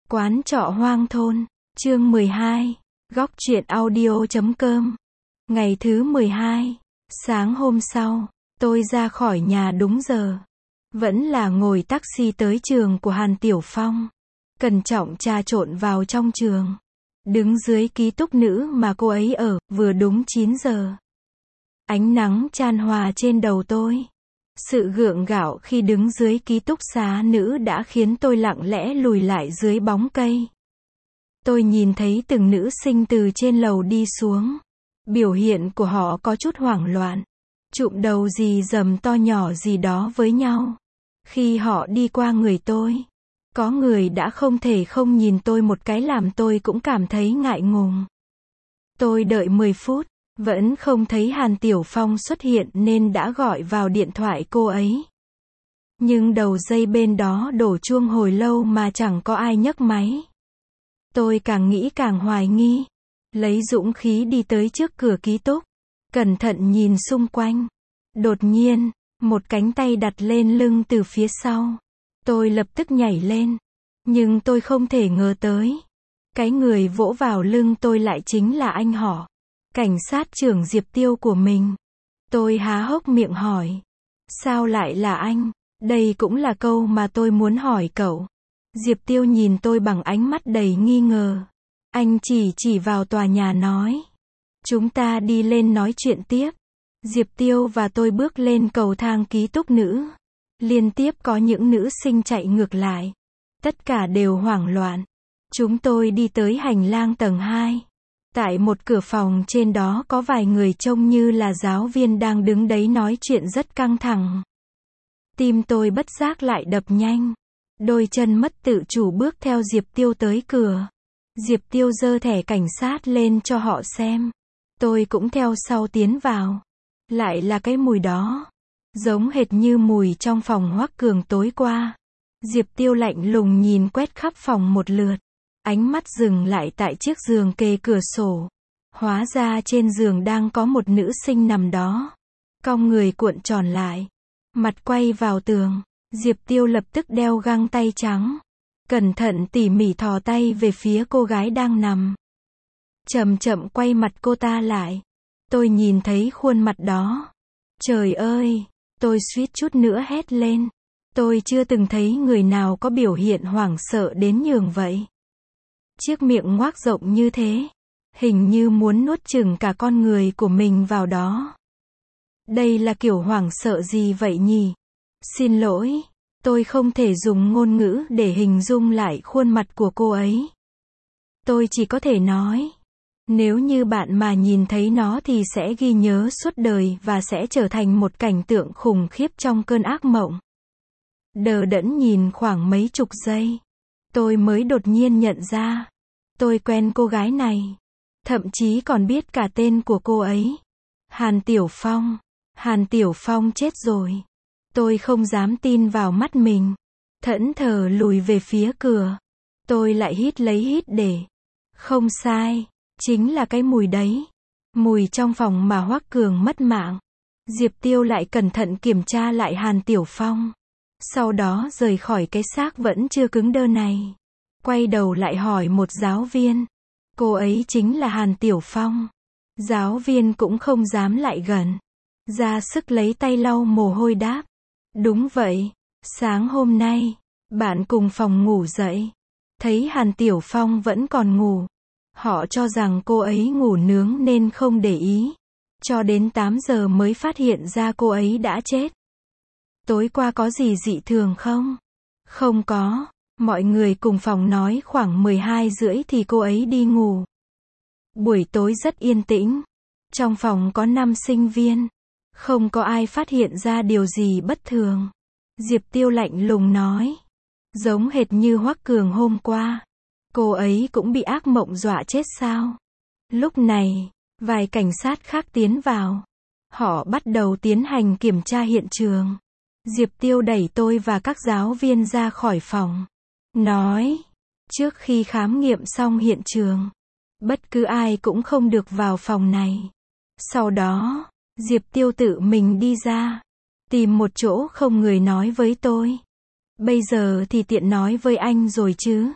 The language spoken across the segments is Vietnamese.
Quán trọ hoang thôn, chương 12, góc truyện audio.com. Ngày thứ 12, sáng hôm sau, tôi ra khỏi nhà đúng giờ. Vẫn là ngồi taxi tới trường của Hàn Tiểu Phong. Cẩn trọng trà trộn vào trong trường. Đứng dưới ký túc nữ mà cô ấy ở, vừa đúng 9 giờ. Ánh nắng chan hòa trên đầu tôi. Sự gượng gạo khi đứng dưới ký túc xá nữ đã khiến tôi lặng lẽ lùi lại dưới bóng cây. Tôi nhìn thấy từng nữ sinh từ trên lầu đi xuống. Biểu hiện của họ có chút hoảng loạn. Trụm đầu gì dầm to nhỏ gì đó với nhau. Khi họ đi qua người tôi, có người đã không thể không nhìn tôi một cái làm tôi cũng cảm thấy ngại ngùng. Tôi đợi 10 phút. Vẫn không thấy Hàn Tiểu Phong xuất hiện nên đã gọi vào điện thoại cô ấy. Nhưng đầu dây bên đó đổ chuông hồi lâu mà chẳng có ai nhấc máy. Tôi càng nghĩ càng hoài nghi. Lấy dũng khí đi tới trước cửa ký túc. Cẩn thận nhìn xung quanh. Đột nhiên, một cánh tay đặt lên lưng từ phía sau. Tôi lập tức nhảy lên. Nhưng tôi không thể ngờ tới. Cái người vỗ vào lưng tôi lại chính là anh họ. Cảnh sát trưởng Diệp Tiêu của mình. Tôi há hốc miệng hỏi. Sao lại là anh? Đây cũng là câu mà tôi muốn hỏi cậu. Diệp Tiêu nhìn tôi bằng ánh mắt đầy nghi ngờ. Anh chỉ vào tòa nhà nói. Chúng ta đi lên nói chuyện tiếp. Diệp Tiêu và tôi bước lên cầu thang ký túc nữ. Liên tiếp có những nữ sinh chạy ngược lại. Tất cả đều hoảng loạn. Chúng tôi đi tới hành lang tầng 2. Tại một cửa phòng trên đó có vài người trông như là giáo viên đang đứng đấy nói chuyện rất căng thẳng. Tim tôi bất giác lại đập nhanh. Đôi chân mất tự chủ bước theo Diệp Tiêu tới cửa. Diệp Tiêu giơ thẻ cảnh sát lên cho họ xem. Tôi cũng theo sau tiến vào. Lại là cái mùi đó. Giống hệt như mùi trong phòng Hoắc Cường tối qua. Diệp Tiêu lạnh lùng nhìn quét khắp phòng một lượt. Ánh mắt dừng lại tại chiếc giường kề cửa sổ. Hóa ra trên giường đang có một nữ sinh nằm đó. Cong người cuộn tròn lại. Mặt quay vào tường. Diệp Tiêu lập tức đeo găng tay trắng. Cẩn thận tỉ mỉ thò tay về phía cô gái đang nằm. Chậm chậm quay mặt cô ta lại. Tôi nhìn thấy khuôn mặt đó. Trời ơi! Tôi suýt chút nữa hét lên. Tôi chưa từng thấy người nào có biểu hiện hoảng sợ đến nhường vậy. Chiếc miệng ngoác rộng như thế. Hình như muốn nuốt chửng cả con người của mình vào đó. Đây là kiểu hoảng sợ gì vậy nhỉ? Xin lỗi. Tôi không thể dùng ngôn ngữ để hình dung lại khuôn mặt của cô ấy. Tôi chỉ có thể nói. Nếu như bạn mà nhìn thấy nó thì sẽ ghi nhớ suốt đời và sẽ trở thành một cảnh tượng khủng khiếp trong cơn ác mộng. Đờ đẫn nhìn khoảng mấy chục giây. Tôi mới đột nhiên nhận ra. Tôi quen cô gái này. Thậm chí còn biết cả tên của cô ấy. Hàn Tiểu Phong. Hàn Tiểu Phong chết rồi. Tôi không dám tin vào mắt mình. Thẫn thờ lùi về phía cửa. Tôi lại hít lấy hít để. Không sai. Chính là cái mùi đấy. Mùi trong phòng mà Hoắc Cường mất mạng. Diệp Tiêu lại cẩn thận kiểm tra lại Hàn Tiểu Phong. Sau đó rời khỏi cái xác vẫn chưa cứng đơ này. Quay đầu lại hỏi một giáo viên. Cô ấy chính là Hàn Tiểu Phong. Giáo viên cũng không dám lại gần. Ra sức lấy tay lau mồ hôi đáp. Đúng vậy. Sáng hôm nay, bạn cùng phòng ngủ dậy. Thấy Hàn Tiểu Phong vẫn còn ngủ. Họ cho rằng cô ấy ngủ nướng nên không để ý. Cho đến 8 giờ mới phát hiện ra cô ấy đã chết. Tối qua có gì dị thường không? Không có. Mọi người cùng phòng nói khoảng 12:30 thì cô ấy đi ngủ. Buổi tối rất yên tĩnh. Trong phòng có 5 sinh viên. Không có ai phát hiện ra điều gì bất thường. Diệp Tiêu lạnh lùng nói. Giống hệt như Hoắc Cường hôm qua. Cô ấy cũng bị ác mộng dọa chết sao? Lúc này, vài cảnh sát khác tiến vào. Họ bắt đầu tiến hành kiểm tra hiện trường. Diệp Tiêu đẩy tôi và các giáo viên ra khỏi phòng. Nói, trước khi khám nghiệm xong hiện trường, bất cứ ai cũng không được vào phòng này. Sau đó, Diệp Tiêu tự mình đi ra, tìm một chỗ không người nói với tôi. Bây giờ thì tiện nói với anh rồi chứ.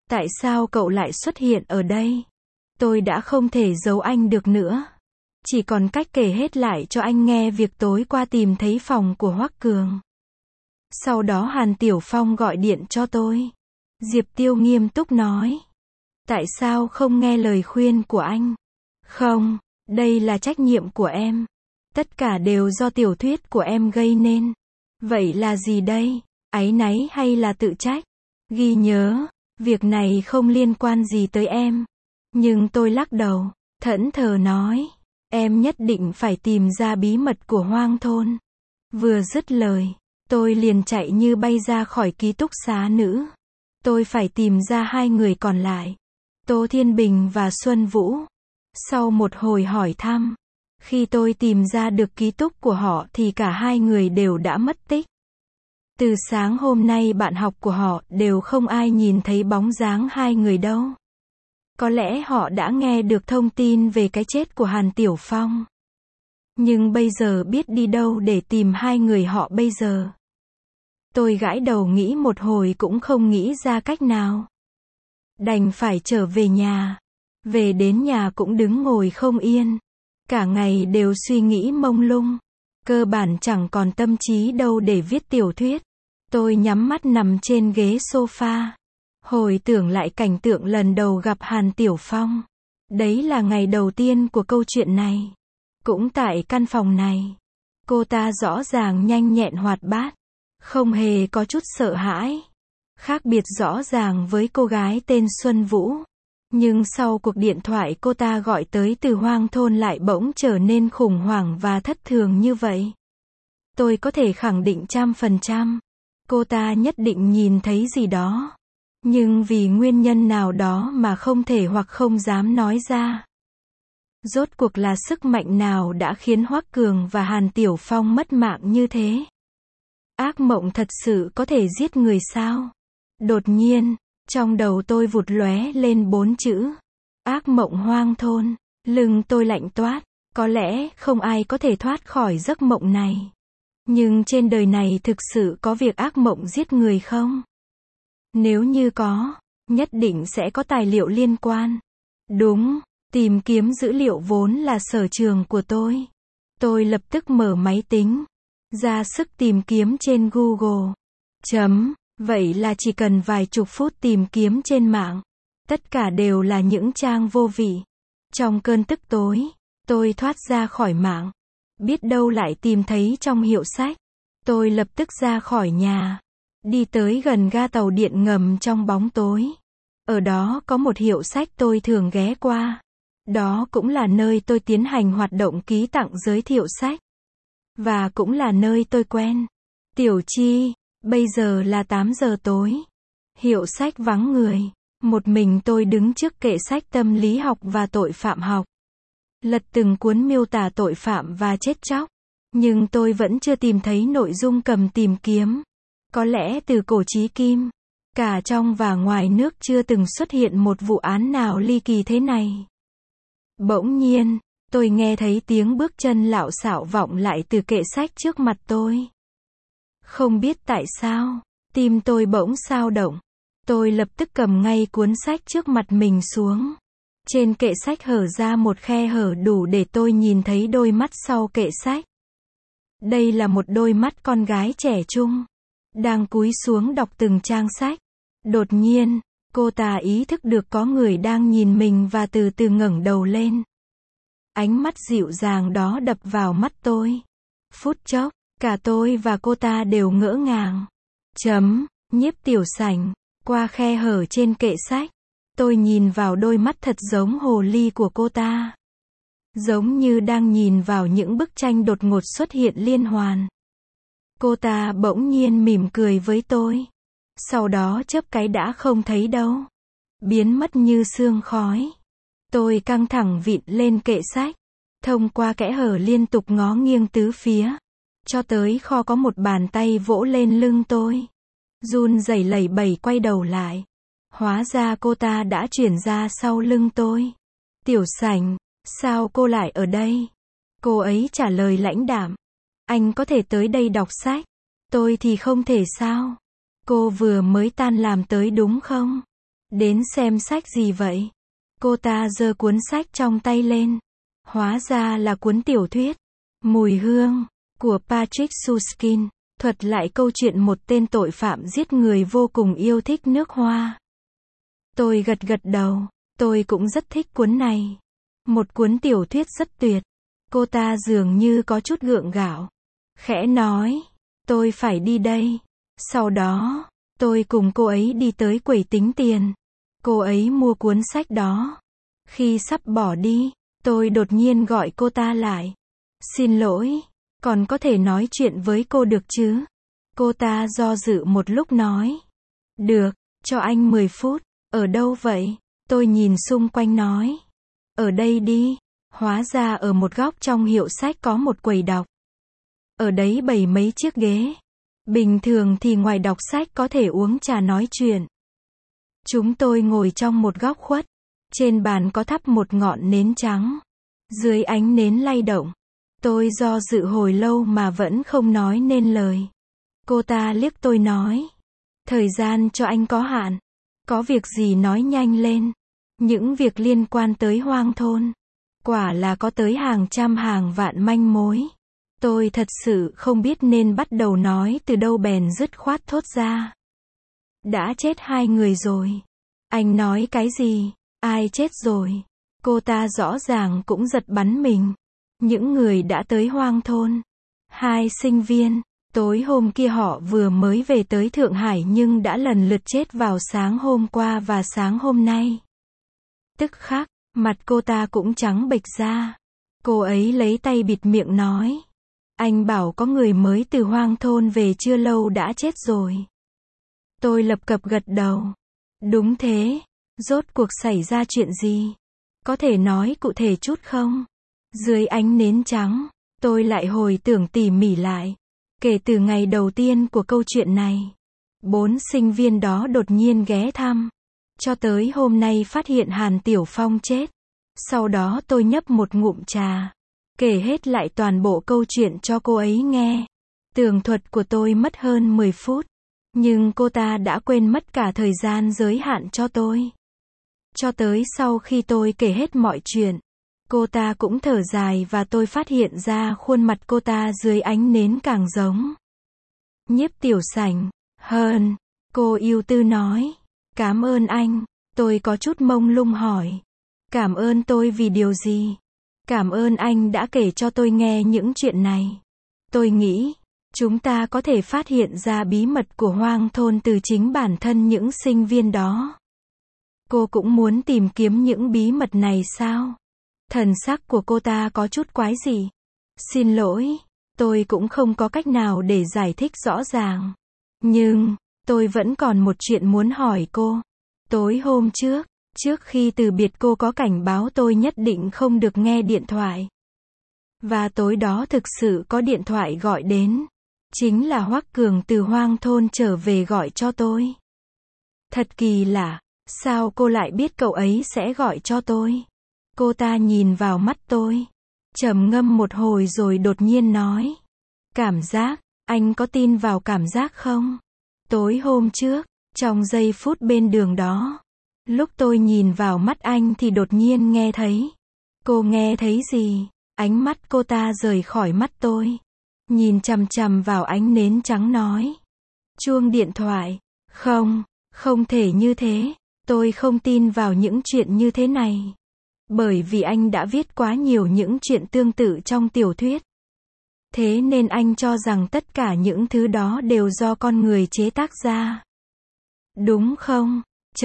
Tại sao cậu lại xuất hiện ở đây? Tôi đã không thể giấu anh được nữa. Chỉ còn cách kể hết lại cho anh nghe việc tối qua tìm thấy phòng của Hoắc Cường. Sau đó Hàn Tiểu Phong gọi điện cho tôi. Diệp Tiêu nghiêm túc nói. Tại sao không nghe lời khuyên của anh? Không, đây là trách nhiệm của em. Tất cả đều do tiểu thuyết của em gây nên. Vậy là gì đây? Áy náy hay là tự trách? Ghi nhớ, việc này không liên quan gì tới em. Nhưng tôi lắc đầu, thẫn thờ nói. Em nhất định phải tìm ra bí mật của Hoang Thôn. Vừa dứt lời, tôi liền chạy như bay ra khỏi ký túc xá nữ. Tôi phải tìm ra hai người còn lại. Tô Thiên Bình và Xuân Vũ. Sau một hồi hỏi thăm, khi tôi tìm ra được ký túc của họ thì cả hai người đều đã mất tích. Từ sáng hôm nay bạn học của họ đều không ai nhìn thấy bóng dáng hai người đâu. Có lẽ họ đã nghe được thông tin về cái chết của Hàn Tiểu Phong. Nhưng bây giờ biết đi đâu để tìm hai người họ bây giờ. Tôi gãi đầu nghĩ một hồi cũng không nghĩ ra cách nào. Đành phải trở về nhà. Về đến nhà cũng đứng ngồi không yên. Cả ngày đều suy nghĩ mông lung. Cơ bản chẳng còn tâm trí đâu để viết tiểu thuyết. Tôi nhắm mắt nằm trên ghế sofa. Hồi tưởng lại cảnh tượng lần đầu gặp Hàn Tiểu Phong. Đấy là ngày đầu tiên của câu chuyện này. Cũng tại căn phòng này. Cô ta rõ ràng nhanh nhẹn hoạt bát. Không hề có chút sợ hãi. Khác biệt rõ ràng với cô gái tên Xuân Vũ. Nhưng sau cuộc điện thoại cô ta gọi tới từ Hoang Thôn lại bỗng trở nên khủng hoảng và thất thường như vậy. Tôi có thể khẳng định 100%. Cô ta nhất định nhìn thấy gì đó. Nhưng vì nguyên nhân nào đó mà không thể hoặc không dám nói ra. Rốt cuộc là sức mạnh nào đã khiến Hoắc Cường và Hàn Tiểu Phong mất mạng như thế? Ác mộng thật sự có thể giết người sao? Đột nhiên, trong đầu tôi vụt lóe lên 4 chữ. Ác mộng Hoang Thôn. Lưng tôi lạnh toát. Có lẽ không ai có thể thoát khỏi giấc mộng này. Nhưng trên đời này thực sự có việc ác mộng giết người không? Nếu như có, nhất định sẽ có tài liệu liên quan. Đúng, tìm kiếm dữ liệu vốn là sở trường của tôi. Tôi lập tức mở máy tính, ra sức tìm kiếm trên Google. Vậy là chỉ cần vài chục phút tìm kiếm trên mạng. Tất cả đều là những trang vô vị. Trong cơn tức tối, tôi thoát ra khỏi mạng. Biết đâu lại tìm thấy trong hiệu sách. Tôi lập tức ra khỏi nhà. Đi tới gần ga tàu điện ngầm trong bóng tối. Ở đó có một hiệu sách tôi thường ghé qua. Đó cũng là nơi tôi tiến hành hoạt động ký tặng giới thiệu sách. Và cũng là nơi tôi quen Tiểu Chi. Bây giờ là 8 giờ tối. Hiệu sách vắng người. Một mình tôi đứng trước kệ sách tâm lý học và tội phạm học. Lật từng cuốn miêu tả tội phạm và chết chóc. Nhưng tôi vẫn chưa tìm thấy nội dung cần tìm kiếm. Có lẽ từ cổ chí kim, cả trong và ngoài nước chưa từng xuất hiện một vụ án nào ly kỳ thế này. Bỗng nhiên, tôi nghe thấy tiếng bước chân lạo xạo vọng lại từ kệ sách trước mặt tôi. Không biết tại sao, tim tôi bỗng xao động. Tôi lập tức cầm ngay cuốn sách trước mặt mình xuống. Trên kệ sách hở ra một khe hở đủ để tôi nhìn thấy đôi mắt sau kệ sách. Đây là một đôi mắt con gái trẻ trung, đang cúi xuống đọc từng trang sách. Đột nhiên, cô ta ý thức được có người đang nhìn mình và từ từ ngẩng đầu lên. Ánh mắt dịu dàng đó đập vào mắt tôi. Phút chốc, cả tôi và cô ta đều ngỡ ngàng. Nhiếp Tiểu Sảnh. Qua khe hở trên kệ sách, tôi nhìn vào đôi mắt thật giống hồ ly của cô ta. Giống như đang nhìn vào những bức tranh đột ngột xuất hiện liên hoàn. Cô ta bỗng nhiên mỉm cười với tôi. Sau đó chớp cái đã không thấy đâu. Biến mất như sương khói. Tôi căng thẳng vịn lên kệ sách. Thông qua kẽ hở liên tục ngó nghiêng tứ phía. Cho tới kho có một bàn tay vỗ lên lưng tôi. Run rẩy lẩy bẩy quay đầu lại. Hóa ra cô ta đã chuyển ra sau lưng tôi. Tiểu Sảnh, sao cô lại ở đây? Cô ấy trả lời lãnh đạm. Anh có thể tới đây đọc sách. Tôi thì không thể sao? Cô vừa mới tan làm tới đúng không? Đến xem sách gì vậy? Cô ta giơ cuốn sách trong tay lên. Hóa ra là cuốn tiểu thuyết Mùi hương của Patrick Susskind, thuật lại câu chuyện một tên tội phạm giết người vô cùng yêu thích nước hoa. Tôi gật gật đầu, tôi cũng rất thích cuốn này. Một cuốn tiểu thuyết rất tuyệt. Cô ta dường như có chút gượng gạo. Khẽ nói, tôi phải đi đây. Sau đó, tôi cùng cô ấy đi tới quầy tính tiền. Cô ấy mua cuốn sách đó. Khi sắp bỏ đi, tôi đột nhiên gọi cô ta lại. Xin lỗi, còn có thể nói chuyện với cô được chứ? Cô ta do dự một lúc nói. Được, cho anh 10 phút. Ở đâu vậy? Tôi nhìn xung quanh nói. Ở đây đi. Hóa ra ở một góc trong hiệu sách có một quầy đọc. Ở đấy bày mấy chiếc ghế. Bình thường thì ngoài đọc sách có thể uống trà nói chuyện. Chúng tôi ngồi trong một góc khuất. Trên bàn có thắp một ngọn nến trắng. Dưới ánh nến lay động. Tôi do dự hồi lâu mà vẫn không nói nên lời. Cô ta liếc tôi nói. Thời gian cho anh có hạn. Có việc gì nói nhanh lên. Những việc liên quan tới hoang thôn. Quả là có tới hàng trăm hàng vạn manh mối. Tôi thật sự không biết nên bắt đầu nói từ đâu bèn dứt khoát thốt ra. Đã chết 2 người rồi. Anh nói cái gì? Ai chết rồi? Cô ta rõ ràng cũng giật bắn mình. Những người đã tới hoang thôn. 2 sinh viên. Tối hôm kia họ vừa mới về tới Thượng Hải nhưng đã lần lượt chết vào sáng hôm qua và sáng hôm nay. Tức khắc, mặt cô ta cũng trắng bệch ra. Cô ấy lấy tay bịt miệng nói. Anh bảo có người mới từ hoang thôn về chưa lâu đã chết rồi. Tôi lập cập gật đầu. Đúng thế. Rốt cuộc xảy ra chuyện gì? Có thể nói cụ thể chút không? Dưới ánh nến trắng, tôi lại hồi tưởng tỉ mỉ lại. Kể từ ngày đầu tiên của câu chuyện này, 4 sinh viên đó đột nhiên ghé thăm. Cho tới hôm nay phát hiện Hàn Tiểu Phong chết. Sau đó tôi nhấp một ngụm trà. Kể hết lại toàn bộ câu chuyện cho cô ấy nghe. Tường thuật của tôi mất hơn 10 phút. Nhưng cô ta đã quên mất cả thời gian giới hạn cho tôi. Cho tới sau khi tôi kể hết mọi chuyện, cô ta cũng thở dài và tôi phát hiện ra khuôn mặt cô ta dưới ánh nến càng giống Nhiếp Tiểu Sảnh hơn. Cô ưu tư nói. Cảm ơn anh. Tôi có chút mông lung hỏi. Cảm ơn tôi vì điều gì? Cảm ơn anh đã kể cho tôi nghe những chuyện này. Tôi nghĩ, chúng ta có thể phát hiện ra bí mật của hoang thôn từ chính bản thân những sinh viên đó. Cô cũng muốn tìm kiếm những bí mật này sao? Thần sắc của cô ta có chút quái dị. Xin lỗi, tôi cũng không có cách nào để giải thích rõ ràng. Nhưng, tôi vẫn còn một chuyện muốn hỏi cô. Tối hôm trước khi từ biệt cô có cảnh báo tôi nhất định không được nghe điện thoại. Và tối đó thực sự có điện thoại gọi đến. Chính là Hoắc Cường từ hoang thôn trở về gọi cho tôi. Thật kỳ lạ, sao cô lại biết cậu ấy sẽ gọi cho tôi? Cô ta nhìn vào mắt tôi, trầm ngâm một hồi rồi đột nhiên nói. Cảm giác, anh có tin vào cảm giác không? Tối hôm trước, trong giây phút bên đường đó, lúc tôi nhìn vào mắt anh thì đột nhiên nghe thấy. Cô nghe thấy gì? Ánh mắt cô ta rời khỏi mắt tôi. Nhìn chằm chằm vào ánh nến trắng nói. Chuông điện thoại. Không thể như thế. Tôi không tin vào những chuyện như thế này. Bởi vì anh đã viết quá nhiều những chuyện tương tự trong tiểu thuyết. Thế nên anh cho rằng tất cả những thứ đó đều do con người chế tác ra. Đúng không?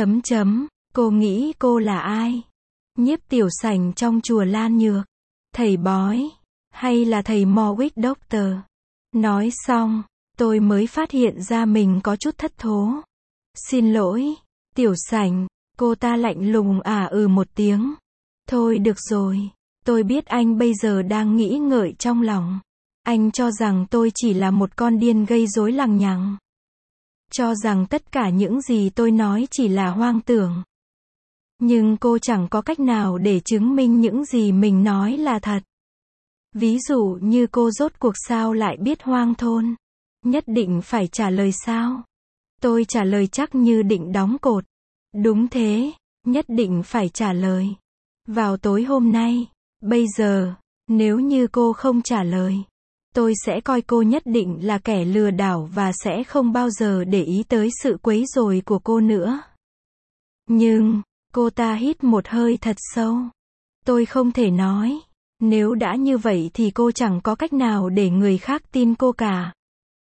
Cô nghĩ cô là ai? Nhiếp Tiểu Sảnh trong chùa Lan Nhược. Thầy bói. Hay là thầy Morwick Doctor? Nói xong, tôi mới phát hiện ra mình có chút thất thố. Xin lỗi, Tiểu Sảnh. Cô ta lạnh lùng một tiếng. Thôi được rồi. Tôi biết anh bây giờ đang nghĩ ngợi trong lòng. Anh cho rằng tôi chỉ là một con điên gây rối lằng nhằng. Cho rằng tất cả những gì tôi nói chỉ là hoang tưởng. Nhưng cô chẳng có cách nào để chứng minh những gì mình nói là thật. Ví dụ như cô rốt cuộc sao lại biết hoang thôn? Nhất định phải trả lời sao? Tôi trả lời chắc như định đóng cột. Đúng thế, nhất định phải trả lời. Vào tối hôm nay, bây giờ, nếu như cô không trả lời, tôi sẽ coi cô nhất định là kẻ lừa đảo và sẽ không bao giờ để ý tới sự quấy rối của cô nữa. Nhưng, cô ta hít một hơi thật sâu. Tôi không thể nói. Nếu đã như vậy thì cô chẳng có cách nào để người khác tin cô cả.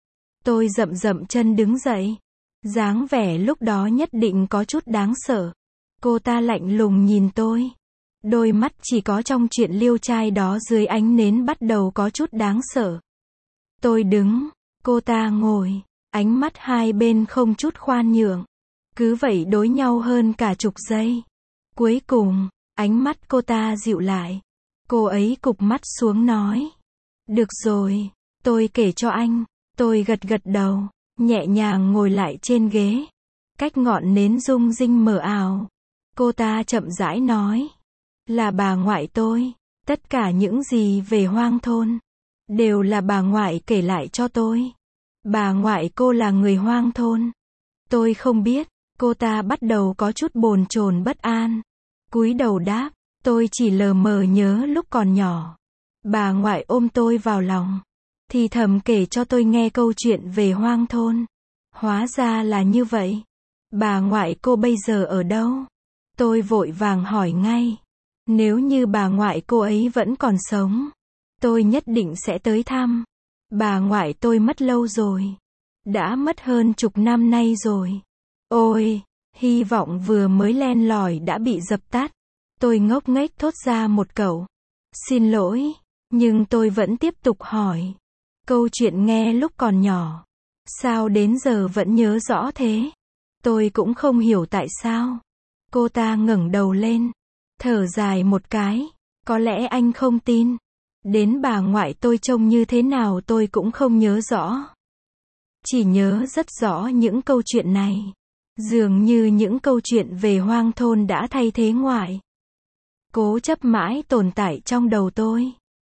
Tôi dậm dậm chân đứng dậy. Dáng vẻ lúc đó nhất định có chút đáng sợ. Cô ta lạnh lùng nhìn tôi. Đôi mắt chỉ có trong chuyện liêu trai đó dưới ánh nến bắt đầu có chút đáng sợ. Tôi đứng, cô ta ngồi, ánh mắt hai bên không chút khoan nhượng. Cứ vậy đối nhau hơn cả chục giây. Cuối cùng, ánh mắt cô ta dịu lại. Cô ấy cụp mắt xuống nói. Được rồi, tôi kể cho anh. Tôi gật gật đầu, nhẹ nhàng ngồi lại trên ghế. Cách ngọn nến rung rinh mờ ảo. Cô ta chậm rãi nói. Là bà ngoại tôi. Tất cả những gì về Hoang Thôn đều là bà ngoại kể lại cho tôi. Bà ngoại cô là người Hoang Thôn. Tôi không biết. Cô ta bắt đầu có chút bồn chồn bất an. Cúi đầu đáp. Tôi chỉ lờ mờ nhớ lúc còn nhỏ. Bà ngoại ôm tôi vào lòng. Thì thầm kể cho tôi nghe câu chuyện về Hoang Thôn. Hóa ra là như vậy. Bà ngoại cô bây giờ ở đâu? Tôi vội vàng hỏi ngay. Nếu như bà ngoại cô ấy vẫn còn sống, tôi nhất định sẽ tới thăm. Bà ngoại tôi mất lâu rồi. Đã mất hơn chục năm nay rồi. Ôi, hy vọng vừa mới len lỏi đã bị dập tắt. Tôi ngốc nghếch thốt ra một câu. Xin lỗi, nhưng tôi vẫn tiếp tục hỏi. Câu chuyện nghe lúc còn nhỏ. Sao đến giờ vẫn nhớ rõ thế? Tôi cũng không hiểu tại sao. Cô ta ngẩng đầu lên. Thở dài một cái. Có lẽ anh không tin. Đến bà ngoại tôi trông như thế nào tôi cũng không nhớ rõ. Chỉ nhớ rất rõ những câu chuyện này. Dường như những câu chuyện về Hoang Thôn đã thay thế ngoại. Cố chấp mãi tồn tại trong đầu tôi.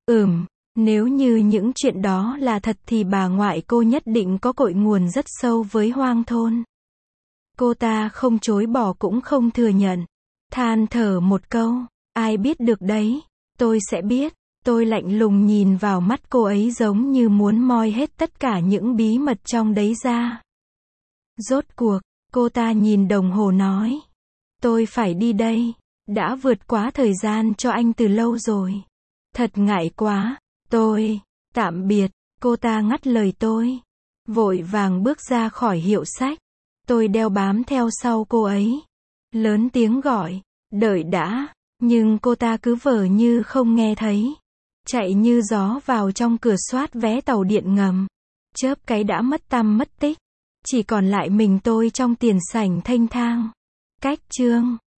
Nếu như những chuyện đó là thật thì bà ngoại cô nhất định có cội nguồn rất sâu với Hoang Thôn. Cô ta không chối bỏ cũng không thừa nhận. Than thở một câu. Ai biết được đấy. Tôi sẽ biết. Tôi lạnh lùng nhìn vào mắt cô ấy giống như muốn moi hết tất cả những bí mật trong đấy ra. Rốt cuộc, cô ta nhìn đồng hồ nói. Tôi phải đi đây. Đã vượt quá thời gian cho anh từ lâu rồi. Thật ngại quá. Tạm biệt. Cô ta ngắt lời tôi. Vội vàng bước ra khỏi hiệu sách. Tôi đeo bám theo sau cô ấy. Lớn tiếng gọi. Đợi đã. Nhưng cô ta cứ vờ như không nghe thấy. Chạy như gió vào trong cửa soát vé tàu điện ngầm. Chớp cái đã mất tăm mất tích. Chỉ còn lại mình tôi trong tiền sảnh thênh thang. Cách chương